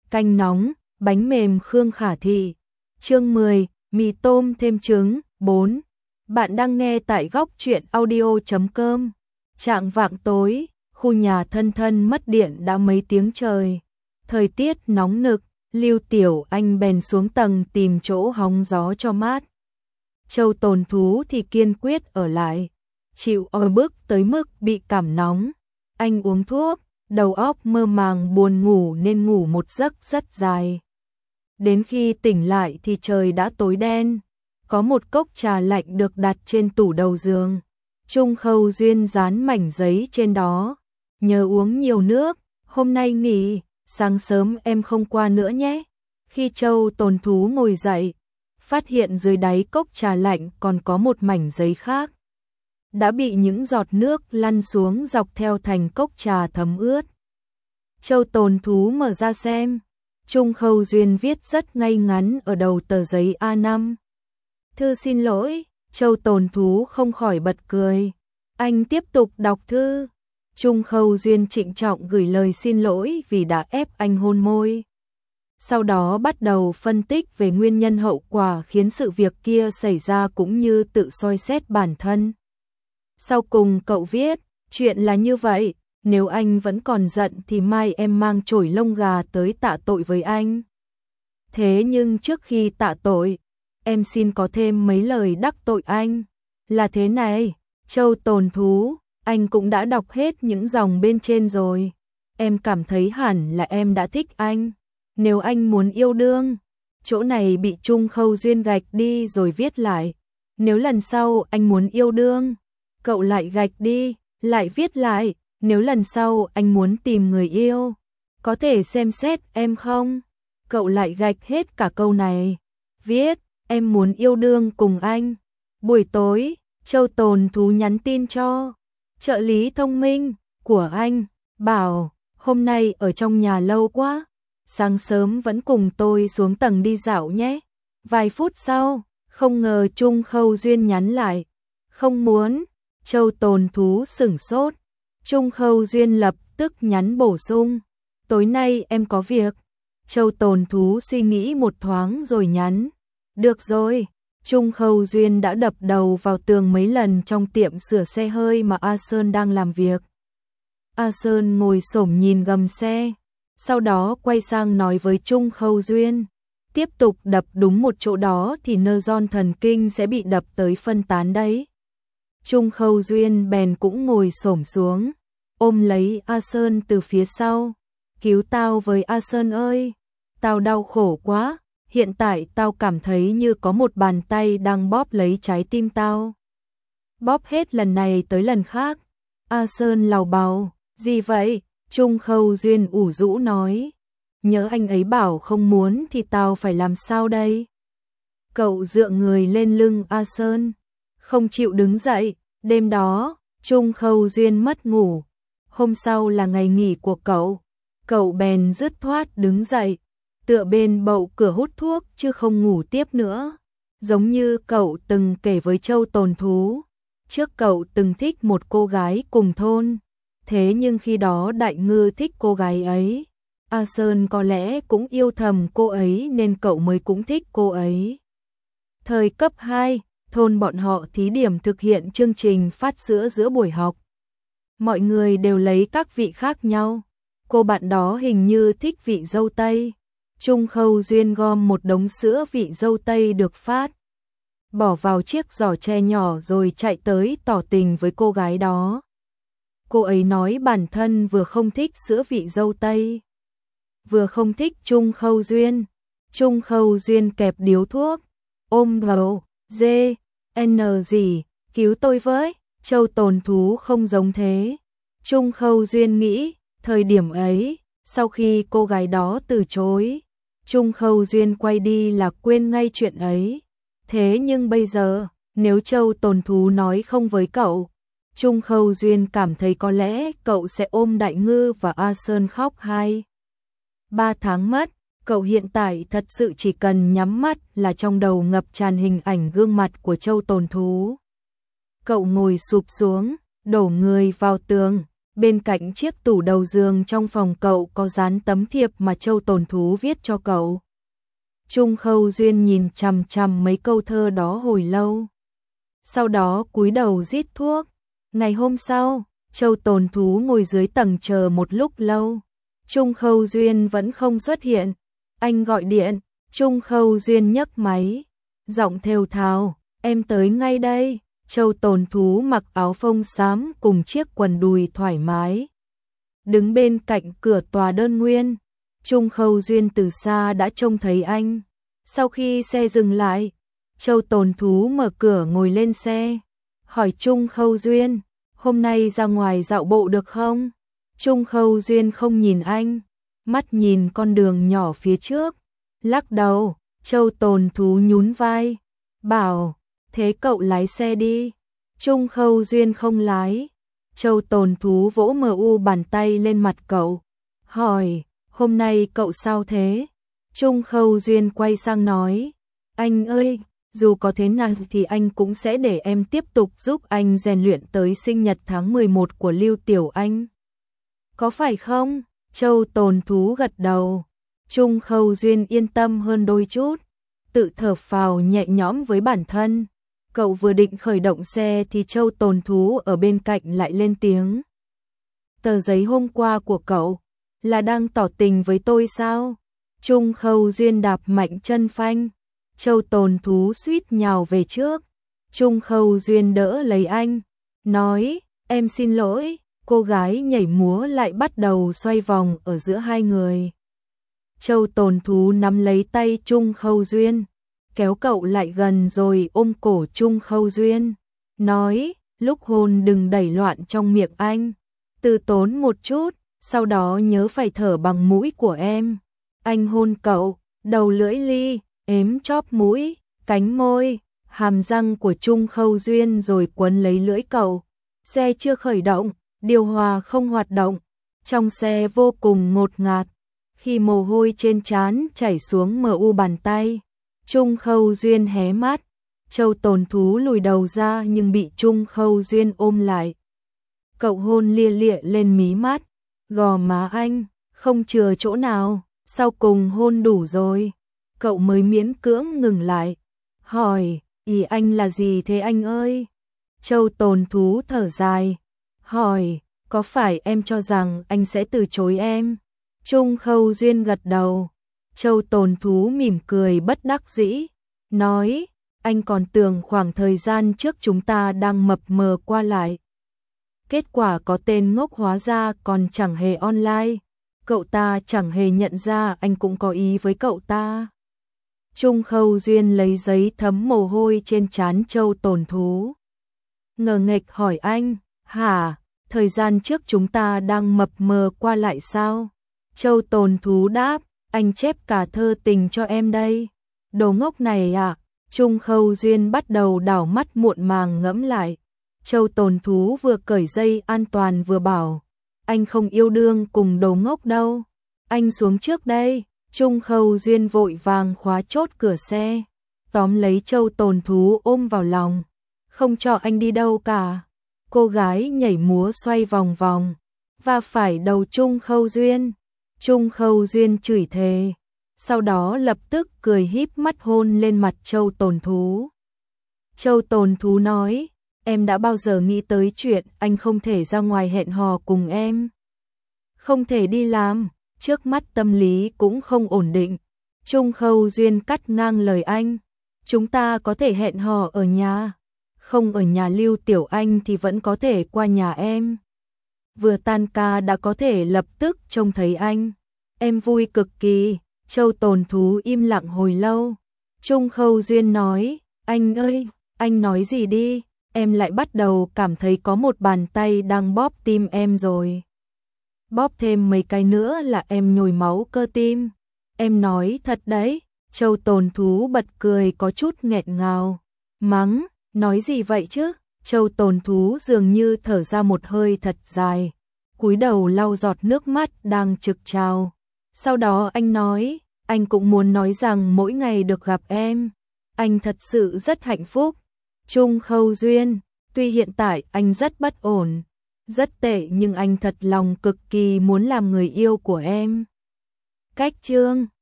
canh nóng, bánh mềm Khương Khả Thị. Chương 10, mì tôm thêm trứng, 4. Bạn đang nghe tại góc truyện audio.com. Chạng vạng tối, khu nhà thân thân mất điện đã mấy tiếng trời. Thời tiết nóng nực, Lưu Tiểu Anh bèn xuống tầng tìm chỗ hóng gió cho mát. Châu Tồn Thú thì kiên quyết ở lại, chịu oi bức tới mức bị cảm nóng. Anh uống thuốc, đầu óc mơ màng buồn ngủ nên ngủ một giấc rất dài. Đến khi tỉnh lại thì trời đã tối đen. Có một cốc trà lạnh được đặt trên tủ đầu giường. Trung Khâu Duyên dán mảnh giấy trên đó. Nhớ uống nhiều nước, hôm nay nghỉ, sáng sớm em không qua nữa nhé. Khi Châu Tồn Thú ngồi dậy, phát hiện dưới đáy cốc trà lạnh còn có một mảnh giấy khác. Đã bị những giọt nước lăn xuống dọc theo thành cốc trà thấm ướt. Châu Tồn Thú mở ra xem. Trung Khâu Duyên viết rất ngay ngắn ở đầu tờ giấy A5. Thư xin lỗi, Châu Tồn Thú không khỏi bật cười. Anh tiếp tục đọc thư. Trung Khâu Duyên trịnh trọng gửi lời xin lỗi vì đã ép anh hôn môi. Sau đó bắt đầu phân tích về nguyên nhân hậu quả khiến sự việc kia xảy ra cũng như tự soi xét bản thân. Sau cùng cậu viết, chuyện là như vậy, nếu anh vẫn còn giận thì mai em mang chổi lông gà tới tạ tội với anh. Thế nhưng trước khi tạ tội, em xin có thêm mấy lời đắc tội anh. Là thế này, Châu Tồn Thú, anh cũng đã đọc hết những dòng bên trên rồi. Em cảm thấy hẳn là em đã thích anh. Nếu anh muốn yêu đương, chỗ này bị Trung Khâu Duyên gạch đi rồi viết lại. Nếu lần sau anh muốn yêu đương, cậu lại gạch đi, lại viết lại. Nếu lần sau anh muốn tìm người yêu, có thể xem xét em không? Cậu lại gạch hết cả câu này. Viết, em muốn yêu đương cùng anh. Buổi tối, Châu Tồn Thú nhắn tin cho trợ lý thông minh của anh, bảo hôm nay ở trong nhà lâu quá, sáng sớm vẫn cùng tôi xuống tầng đi dạo nhé. Vài phút sau, không ngờ Trung Khâu Duyên nhắn lại, không muốn. Châu Tồn Thú sửng sốt. Trung Khâu Duyên lập tức nhắn bổ sung, tối nay em có việc. Châu Tồn Thú suy nghĩ một thoáng rồi nhắn, được rồi. Trung Khâu Duyên đã đập đầu vào tường mấy lần trong tiệm sửa xe hơi mà A Sơn đang làm việc. A Sơn ngồi xổm nhìn gầm xe, sau đó quay sang nói với Trung Khâu Duyên, tiếp tục đập đúng một chỗ đó thì nơ ron thần kinh sẽ bị đập tới phân tán đấy. Trung Khâu Duyên bèn cũng ngồi xổm xuống, ôm lấy A Sơn từ phía sau. Cứu tao với A Sơn ơi, tao đau khổ quá, hiện tại tao cảm thấy như có một bàn tay đang bóp lấy trái tim tao. Bóp hết lần này tới lần khác. A Sơn lào bào, gì vậy? Trung Khâu Duyên ủ rũ nói, nhớ anh ấy bảo không muốn thì tao phải làm sao đây? Cậu dựa người lên lưng A Sơn, không chịu đứng dậy. Đêm đó, Trung Khâu Duyên mất ngủ. Hôm sau là ngày nghỉ của cậu bèn dứt khoát đứng dậy, tựa bên bậu cửa hút thuốc chứ không ngủ tiếp nữa. Giống như cậu từng kể với Châu Tồn Thú, trước cậu từng thích một cô gái cùng thôn. Thế nhưng khi đó Đại Ngư thích cô gái ấy, A Sơn có lẽ cũng yêu thầm cô ấy nên cậu mới cũng thích cô ấy. Thời cấp 2, thôn bọn họ thí điểm thực hiện chương trình phát sữa giữa buổi học. Mọi người đều lấy các vị khác nhau. Cô bạn đó hình như thích vị dâu tây. Trung Khâu Duyên gom một đống sữa vị dâu tây được phát, bỏ vào chiếc giỏ tre nhỏ rồi chạy tới tỏ tình với cô gái đó. Cô ấy nói bản thân vừa không thích sữa vị dâu tây, vừa không thích Trung Khâu Duyên. Trung Khâu Duyên kẹp điếu thuốc, ôm đầu, dê, n gì, cứu tôi với. Châu Tồn Thú không giống thế. Trung Khâu Duyên nghĩ, thời điểm ấy, sau khi cô gái đó từ chối, Trung Khâu Duyên quay đi là quên ngay chuyện ấy. Thế nhưng bây giờ, nếu Châu Tồn Thú nói không với cậu, Trung Khâu Duyên cảm thấy có lẽ cậu sẽ ôm Đại Ngư và A Sơn khóc 2-3 tháng mất. Cậu hiện tại thật sự chỉ cần nhắm mắt là trong đầu ngập tràn hình ảnh gương mặt của Châu Tồn Thú. Cậu ngồi sụp xuống, đổ người vào tường, Bên cạnh chiếc tủ đầu giường trong phòng cậu có dán tấm thiệp mà Châu Tồn Thú viết cho cậu. Trung Khâu Duyên nhìn chằm chằm mấy câu thơ đó hồi lâu. Sau đó cúi đầu rít thuốc. Ngày hôm sau, Châu Tồn Thú ngồi dưới tầng chờ một lúc lâu. Trung Khâu Duyên vẫn không xuất hiện. Anh gọi điện, Trung Khâu Duyên nhấc máy. Giọng thều thào, em tới ngay đây. Châu Tồn Thú mặc áo phông xám cùng chiếc quần đùi thoải mái. Đứng bên cạnh cửa tòa đơn nguyên. Trung Khâu Duyên từ xa đã trông thấy anh. Sau khi xe dừng lại, Châu Tồn Thú mở cửa ngồi lên xe. Hỏi Trung Khâu Duyên, hôm nay ra ngoài dạo bộ được không? Trung Khâu Duyên không nhìn anh, mắt nhìn con đường nhỏ phía trước. Lắc đầu, Châu Tồn Thú nhún vai, bảo, thế cậu lái xe đi. Trung Khâu Duyên không lái. Châu Tồn Thú vỗ bàn tay lên mặt cậu. Hỏi, hôm nay cậu sao thế? Trung Khâu Duyên quay sang nói, anh ơi, dù có thế nào thì anh cũng sẽ để em tiếp tục giúp anh rèn luyện tới sinh nhật tháng 11 của Lưu Tiểu Anh. Có phải không? Châu Tồn Thú gật đầu. Trung Khâu Duyên yên tâm hơn đôi chút, tự thở phào nhẹ nhõm với bản thân. Cậu vừa định khởi động xe thì Châu Tồn Thú ở bên cạnh lại lên tiếng. Tờ giấy hôm qua của cậu là đang tỏ tình với tôi sao? Trung Khâu Duyên đạp mạnh chân phanh. Châu Tồn Thú suýt nhào về trước. Trung Khâu Duyên đỡ lấy anh, nói, em xin lỗi. Cô gái nhảy múa lại bắt đầu xoay vòng ở giữa hai người. Châu Tồn Thú nắm lấy tay Trung Khâu Duyên, kéo cậu lại gần rồi ôm cổ Trung Khâu Duyên, nói, lúc hôn đừng đẩy loạn trong miệng anh, từ tốn một chút, sau đó nhớ phải thở bằng mũi của em. Anh hôn cậu, đầu lưỡi li, ếm chóp mũi, cánh môi, hàm răng của Trung Khâu Duyên rồi quấn lấy lưỡi cậu. Xe chưa khởi động, điều hòa không hoạt động, trong xe vô cùng ngột ngạt. Khi mồ hôi trên trán chảy xuống bàn tay, Trung Khâu Duyên hé mắt. Châu Tồn Thú lùi đầu ra nhưng bị Trung Khâu Duyên ôm lại. Cậu hôn lia lịa lên mí mắt, gò má anh, không chừa chỗ nào, sau cùng hôn đủ rồi. Cậu mới miễn cưỡng ngừng lại, hỏi, ý anh là gì thế anh ơi? Châu Tồn Thú thở dài, hỏi, có phải em cho rằng anh sẽ từ chối em? Trung Khâu Duyên gật đầu. Châu Tồn Thú mỉm cười bất đắc dĩ, nói, anh còn tưởng khoảng thời gian trước chúng ta đang mập mờ qua lại. Kết quả có tên ngốc hóa ra còn chẳng hề online. Cậu ta chẳng hề nhận ra anh cũng có ý với cậu ta. Trung Khâu Duyên lấy giấy thấm mồ hôi trên trán Châu Tồn Thú. Ngờ nghệch hỏi anh, hả, thời gian trước chúng ta đang mập mờ qua lại sao? Châu Tồn Thú đáp, anh chép cả thơ tình cho em đây. Đồ ngốc này à? Trung Khâu Duyên bắt đầu đảo mắt muộn màng ngẫm lại. Châu Tồn Thú vừa cởi dây an toàn vừa bảo, anh không yêu đương cùng đồ ngốc đâu. Anh xuống trước đây. Trung Khâu Duyên vội vàng khóa chốt cửa xe, tóm lấy Châu Tồn Thú ôm vào lòng, không cho anh đi đâu cả. Cô gái nhảy múa xoay vòng vòng, và phải đầu Trung Khâu Duyên. Trung Khâu Duyên chửi thề, sau đó lập tức cười híp mắt hôn lên mặt Châu Tồn Thú. Châu Tồn Thú nói, em đã bao giờ nghĩ tới chuyện anh không thể ra ngoài hẹn hò cùng em? Không thể đi làm, trước mắt tâm lý cũng không ổn định. Trung Khâu Duyên cắt ngang lời anh, chúng ta có thể hẹn hò ở nhà. Không ở nhà Lưu Tiểu Anh thì vẫn có thể qua nhà em. Vừa tan ca đã có thể lập tức trông thấy anh. Em vui cực kỳ. Châu Tồn Thú im lặng hồi lâu. Trung Khâu Duyên nói, anh ơi, anh nói gì đi, em lại bắt đầu cảm thấy có một bàn tay đang bóp tim em rồi. Bóp thêm mấy cái nữa là em nhồi máu cơ tim. Em nói thật đấy. Châu Tồn Thú bật cười có chút nghẹn ngào. Mắng, nói gì vậy chứ? Châu Tồn Thú dường như thở ra một hơi thật dài, cúi đầu lau giọt nước mắt đang trực trào. Sau đó anh nói, anh cũng muốn nói rằng mỗi ngày được gặp em, anh thật sự rất hạnh phúc. Trung Khâu Duyên, tuy hiện tại anh rất bất ổn, Rất tệ nhưng anh thật lòng cực kỳ muốn làm người yêu của em. Cách chương